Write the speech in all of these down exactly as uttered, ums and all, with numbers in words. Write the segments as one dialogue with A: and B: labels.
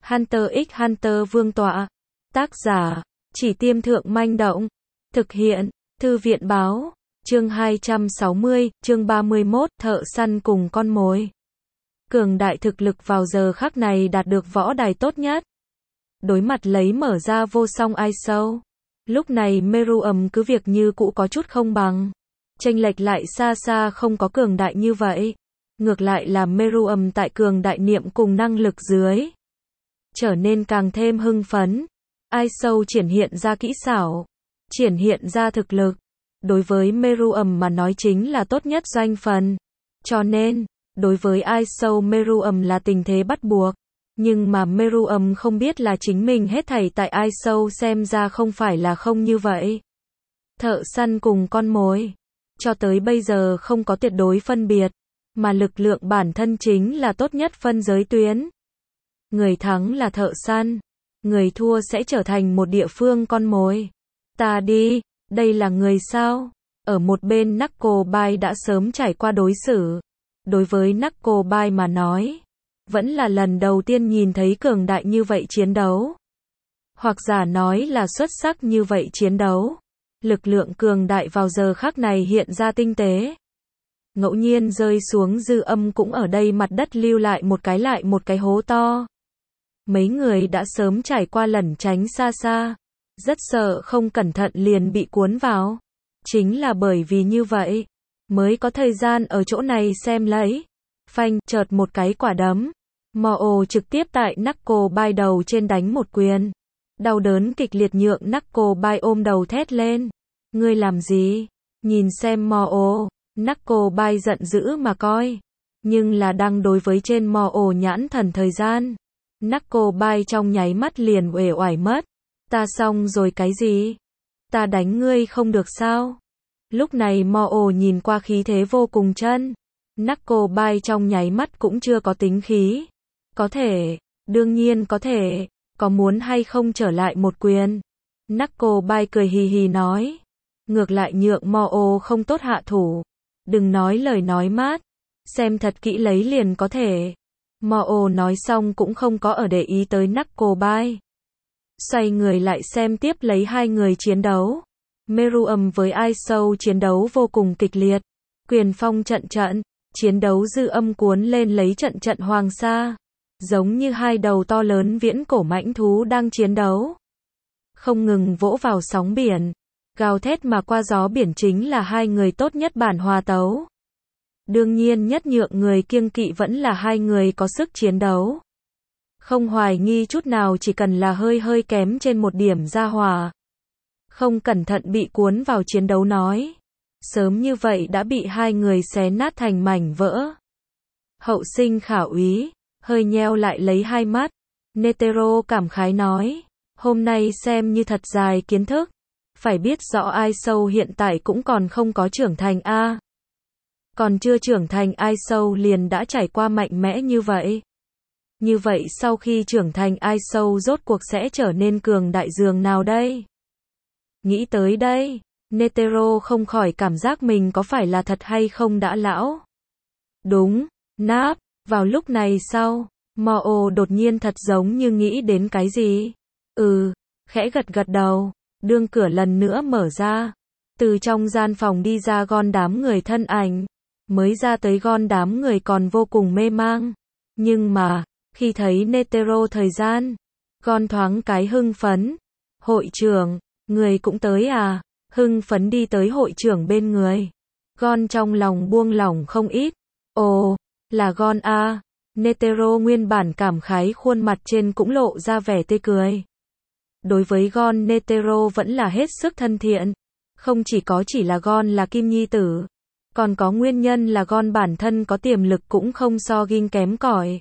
A: Hunter x Hunter Vương tọa. Tác giả, Chỉ Tiêm Thượng Manh Động. Thực hiện, Thư viện Báo. Chương hai trăm sáu mươi, chương ba mươi mốt, thợ săn cùng con mồi. Cường đại thực lực vào giờ khắc này đạt được võ đài tốt nhất. Đối mặt lấy mở ra vô song ai sâu. Lúc này Meruem cứ việc như cũ có chút không bằng. Chênh lệch lại xa xa không có cường đại như vậy. Ngược lại là Meruem tại cường đại niệm cùng năng lực dưới. Trở nên càng thêm hưng phấn. Ai sâu triển hiện ra kỹ xảo. Triển hiện ra thực lực. Đối với Meruem mà nói chính là tốt nhất doanh phần. Cho nên, đối với ai sâu Meruem là tình thế bắt buộc. Nhưng mà Meruem không biết là chính mình hết thảy tại ai sâu xem ra không phải là không như vậy. Thợ săn cùng con mồi. Cho tới bây giờ không có tuyệt đối phân biệt. Mà lực lượng bản thân chính là tốt nhất phân giới tuyến. Người thắng là thợ săn. Người thua sẽ trở thành một địa phương con mồi. Ta đi, đây là người sao? Ở một bên Knucklebyte đã sớm trải qua đối xử. Đối với Knucklebyte mà nói, vẫn là lần đầu tiên nhìn thấy cường đại như vậy chiến đấu. Hoặc giả nói là xuất sắc như vậy chiến đấu. Lực lượng cường đại vào giờ khắc này hiện ra tinh tế. Ngẫu nhiên rơi xuống dư âm cũng ở đây mặt đất lưu lại một cái lại một cái hố to. Mấy người đã sớm trải qua lẩn tránh xa xa. Rất sợ không cẩn thận liền bị cuốn vào. Chính là bởi vì như vậy, mới có thời gian ở chỗ này xem lấy. Phanh, chợt một cái quả đấm. Mo trực tiếp tại Knucklebyte đầu trên đánh một quyền. Đau đớn kịch liệt nhượng Knucklebyte ôm đầu thét lên. Ngươi làm gì? Nhìn xem Mo. Knucklebyte giận dữ mà coi. Nhưng là đang đối với trên Mo nhãn thần thời gian. Knucklebyte trong nháy mắt liền uể oải mất. Ta xong rồi cái gì? Ta đánh ngươi không được sao? Lúc này Mo nhìn qua khí thế vô cùng chân. Knucklebyte trong nháy mắt cũng chưa có tính khí. Có thể, đương nhiên có thể, có muốn hay không trở lại một quyền? Knucklebyte cười hì hì nói. Ngược lại nhượng Mo không tốt hạ thủ. Đừng nói lời nói mát. Xem thật kỹ lấy liền có thể. Mo nói xong cũng không có ở để ý tới Knucklebyte. Xoay người lại xem tiếp lấy hai người chiến đấu. Meruem với ai sâu chiến đấu vô cùng kịch liệt. Quyền phong trận trận. Chiến đấu dư âm cuốn lên lấy trận trận hoàng sa. Giống như hai đầu to lớn viễn cổ mãnh thú đang chiến đấu. Không ngừng vỗ vào sóng biển. Gào thét mà qua gió biển chính là hai người tốt nhất bản hòa tấu. Đương nhiên nhất nhượng người kiêng kỵ vẫn là hai người có sức chiến đấu. Không hoài nghi chút nào chỉ cần là hơi hơi kém trên một điểm ra hòa. Không cẩn thận bị cuốn vào chiến đấu nói. Sớm như vậy đã bị hai người xé nát thành mảnh vỡ. Hậu sinh khả úy, hơi nheo lại lấy hai mắt. Netero cảm khái nói. Hôm nay xem như thật dài kiến thức. Phải biết rõ ai sâu hiện tại cũng còn không có trưởng thành a. Còn chưa trưởng thành ai sâu liền đã trải qua mạnh mẽ như vậy. Như vậy sau khi trưởng thành ai sâu rốt cuộc sẽ trở nên cường đại dường nào đây? Nghĩ tới đây, Netero không khỏi cảm giác mình có phải là thật hay không đã lão. Đúng, náp, vào lúc này sau, Mo đột nhiên thật giống như nghĩ đến cái gì. Ừ, khẽ gật gật đầu, đương cửa lần nữa mở ra. Từ trong gian phòng đi ra gon đám người thân ảnh. Mới ra tới gon đám người còn vô cùng mê mang. Nhưng mà, khi thấy Netero thời gian, gon thoáng cái hưng phấn. Hội trưởng, người cũng tới à? Hưng phấn đi tới hội trưởng bên người. Gon trong lòng buông lỏng không ít. Ồ, là gon a. Netero nguyên bản cảm khái khuôn mặt trên cũng lộ ra vẻ tươi cười. Đối với gon Netero vẫn là hết sức thân thiện. Không chỉ có chỉ là gon là kim nhi tử. Còn có nguyên nhân là gon bản thân có tiềm lực cũng không so ghinh kém cỏi.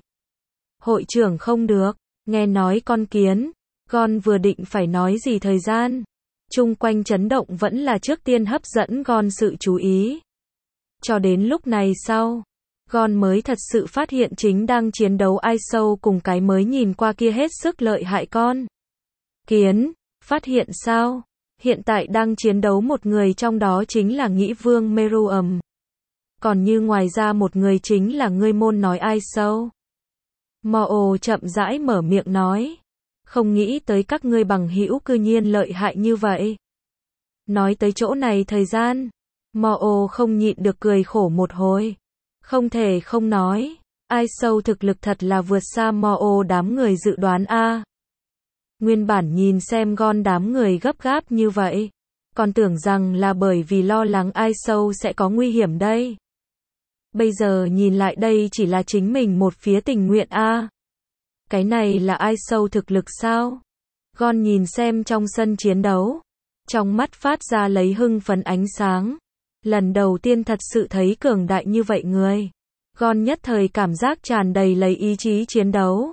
A: Hội trưởng không được, nghe nói con kiến, gon vừa định phải nói gì thời gian. Chung quanh chấn động vẫn là trước tiên hấp dẫn gon sự chú ý. Cho đến lúc này sau, gon mới thật sự phát hiện chính đang chiến đấu ai sâu cùng cái mới nhìn qua kia hết sức lợi hại con. Kiến, phát hiện sao? Hiện tại đang chiến đấu một người trong đó chính là Nghĩ Vương Meruem. Còn như ngoài ra một người chính là ngươi môn nói ai sâu. Mo chậm rãi mở miệng nói. Không nghĩ tới các ngươi bằng hữu cư nhiên lợi hại như vậy. Nói tới chỗ này thời gian, Mo không nhịn được cười khổ một hồi. Không thể không nói, ai sâu thực lực thật là vượt xa Mo đám người dự đoán a. Nguyên bản nhìn xem Gon đám người gấp gáp như vậy, còn tưởng rằng là bởi vì lo lắng ai sâu sẽ có nguy hiểm đây. Bây giờ nhìn lại đây chỉ là chính mình một phía tình nguyện a. Cái này là ai sâu thực lực sao? Gon nhìn xem trong sân chiến đấu, trong mắt phát ra lấy hưng phấn ánh sáng. Lần đầu tiên thật sự thấy cường đại như vậy người. Gon nhất thời cảm giác tràn đầy lấy ý chí chiến đấu.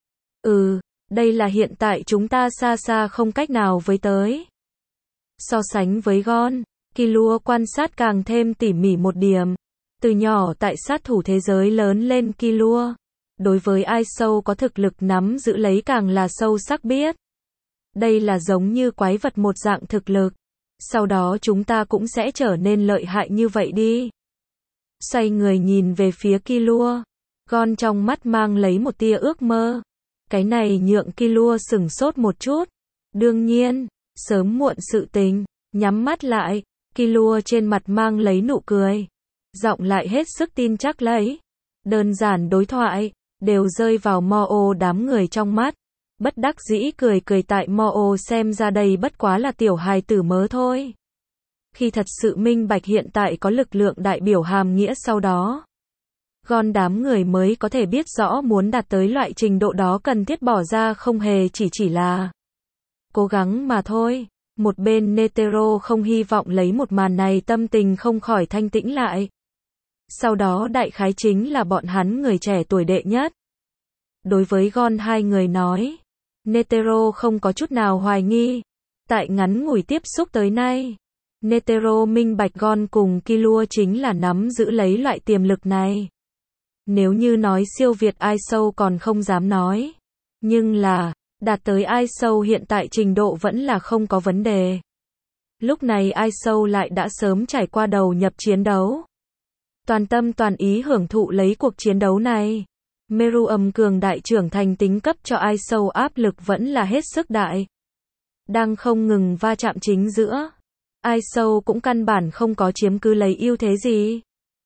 A: Ừ, đây là hiện tại chúng ta xa xa không cách nào với tới. So sánh với Gon, Killua quan sát càng thêm tỉ mỉ một điểm. Từ nhỏ tại sát thủ thế giới lớn lên Killua, đối với ai sâu có thực lực nắm giữ lấy càng là sâu sắc biết. Đây là giống như quái vật một dạng thực lực. Sau đó chúng ta cũng sẽ trở nên lợi hại như vậy đi. Xoay người nhìn về phía Killua, Gon trong mắt mang lấy một tia ước mơ. Cái này nhượng Killua sửng sốt một chút. Đương nhiên, sớm muộn sự tình, nhắm mắt lại, Killua trên mặt mang lấy nụ cười. Giọng lại hết sức tin chắc lấy. Đơn giản đối thoại, đều rơi vào Mo đám người trong mắt. Bất đắc dĩ cười cười tại Mo xem ra đây bất quá là tiểu hài tử mớ thôi. Khi thật sự minh bạch hiện tại có lực lượng đại biểu hàm nghĩa sau đó. Gon đám người mới có thể biết rõ muốn đạt tới loại trình độ đó cần thiết bỏ ra không hề chỉ chỉ là cố gắng mà thôi. Một bên Netero không hy vọng lấy một màn này tâm tình không khỏi thanh tĩnh lại. Sau đó đại khái chính là bọn hắn người trẻ tuổi đệ nhất. Đối với Gon hai người nói, Netero không có chút nào hoài nghi. Tại ngắn ngủi tiếp xúc tới nay, Netero minh bạch Gon cùng Killua chính là nắm giữ lấy loại tiềm lực này. Nếu như nói siêu việt ai sâu còn không dám nói. Nhưng là, đạt tới ai sâu hiện tại trình độ vẫn là không có vấn đề. Lúc này ai sâu lại đã sớm trải qua đầu nhập chiến đấu. Toàn tâm toàn ý hưởng thụ lấy cuộc chiến đấu này. Meru âm cường đại trưởng thành tính cấp cho ai sâu áp lực vẫn là hết sức đại. Đang không ngừng va chạm chính giữa. Ai sâu cũng căn bản không có chiếm cứ lấy ưu thế gì.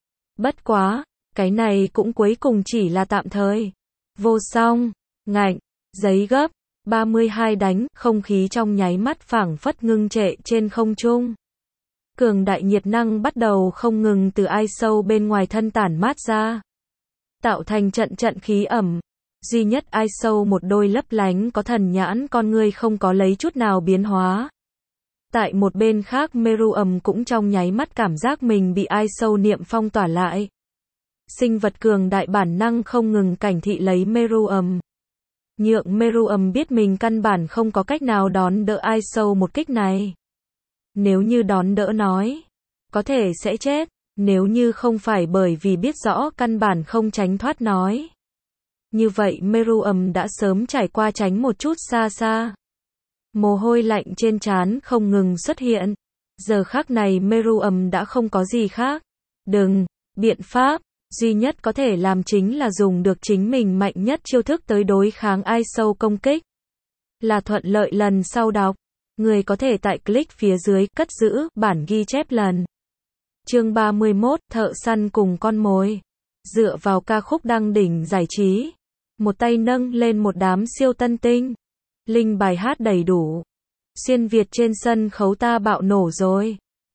A: Bất quá, cái này cũng cuối cùng chỉ là tạm thời. Vô song, ngạnh, giấy gấp, ba mươi hai đánh, không khí trong nháy mắt phảng phất ngưng trệ trên không trung. Cường đại nhiệt năng bắt đầu không ngừng từ ai sâu bên ngoài thân tản mát ra. Tạo thành trận trận khí ẩm. Duy nhất ai sâu một đôi lấp lánh có thần nhãn con ngươi không có lấy chút nào biến hóa. Tại một bên khác Meru ầm cũng trong nháy mắt cảm giác mình bị ai sâu niệm phong tỏa lại. Sinh vật cường đại bản năng không ngừng cảnh thị lấy Meru ầm. Nhượng Meru ầm biết mình căn bản không có cách nào đón đỡ ai sâu một kích này. Nếu như đón đỡ nói, có thể sẽ chết. Nếu như không phải bởi vì biết rõ căn bản không tránh thoát nói. Như vậy Meru ầm đã sớm trải qua tránh một chút xa xa. Mồ hôi lạnh trên trán không ngừng xuất hiện. Giờ khắc này Meru ầm đã không có gì khác. Đừng, biện pháp, duy nhất có thể làm chính là dùng được chính mình mạnh nhất chiêu thức tới đối kháng ai sâu công kích. Là thuận lợi lần sau đọc. Người có thể tại click phía dưới cất giữ bản ghi chép lần. Chương ba mươi mốt, thợ săn cùng con mồi. Dựa vào ca khúc đăng đỉnh giải trí. Một tay nâng lên một đám siêu tân tinh. Linh bài hát đầy đủ. Xuyên Việt trên sân khấu ta bạo nổ rồi.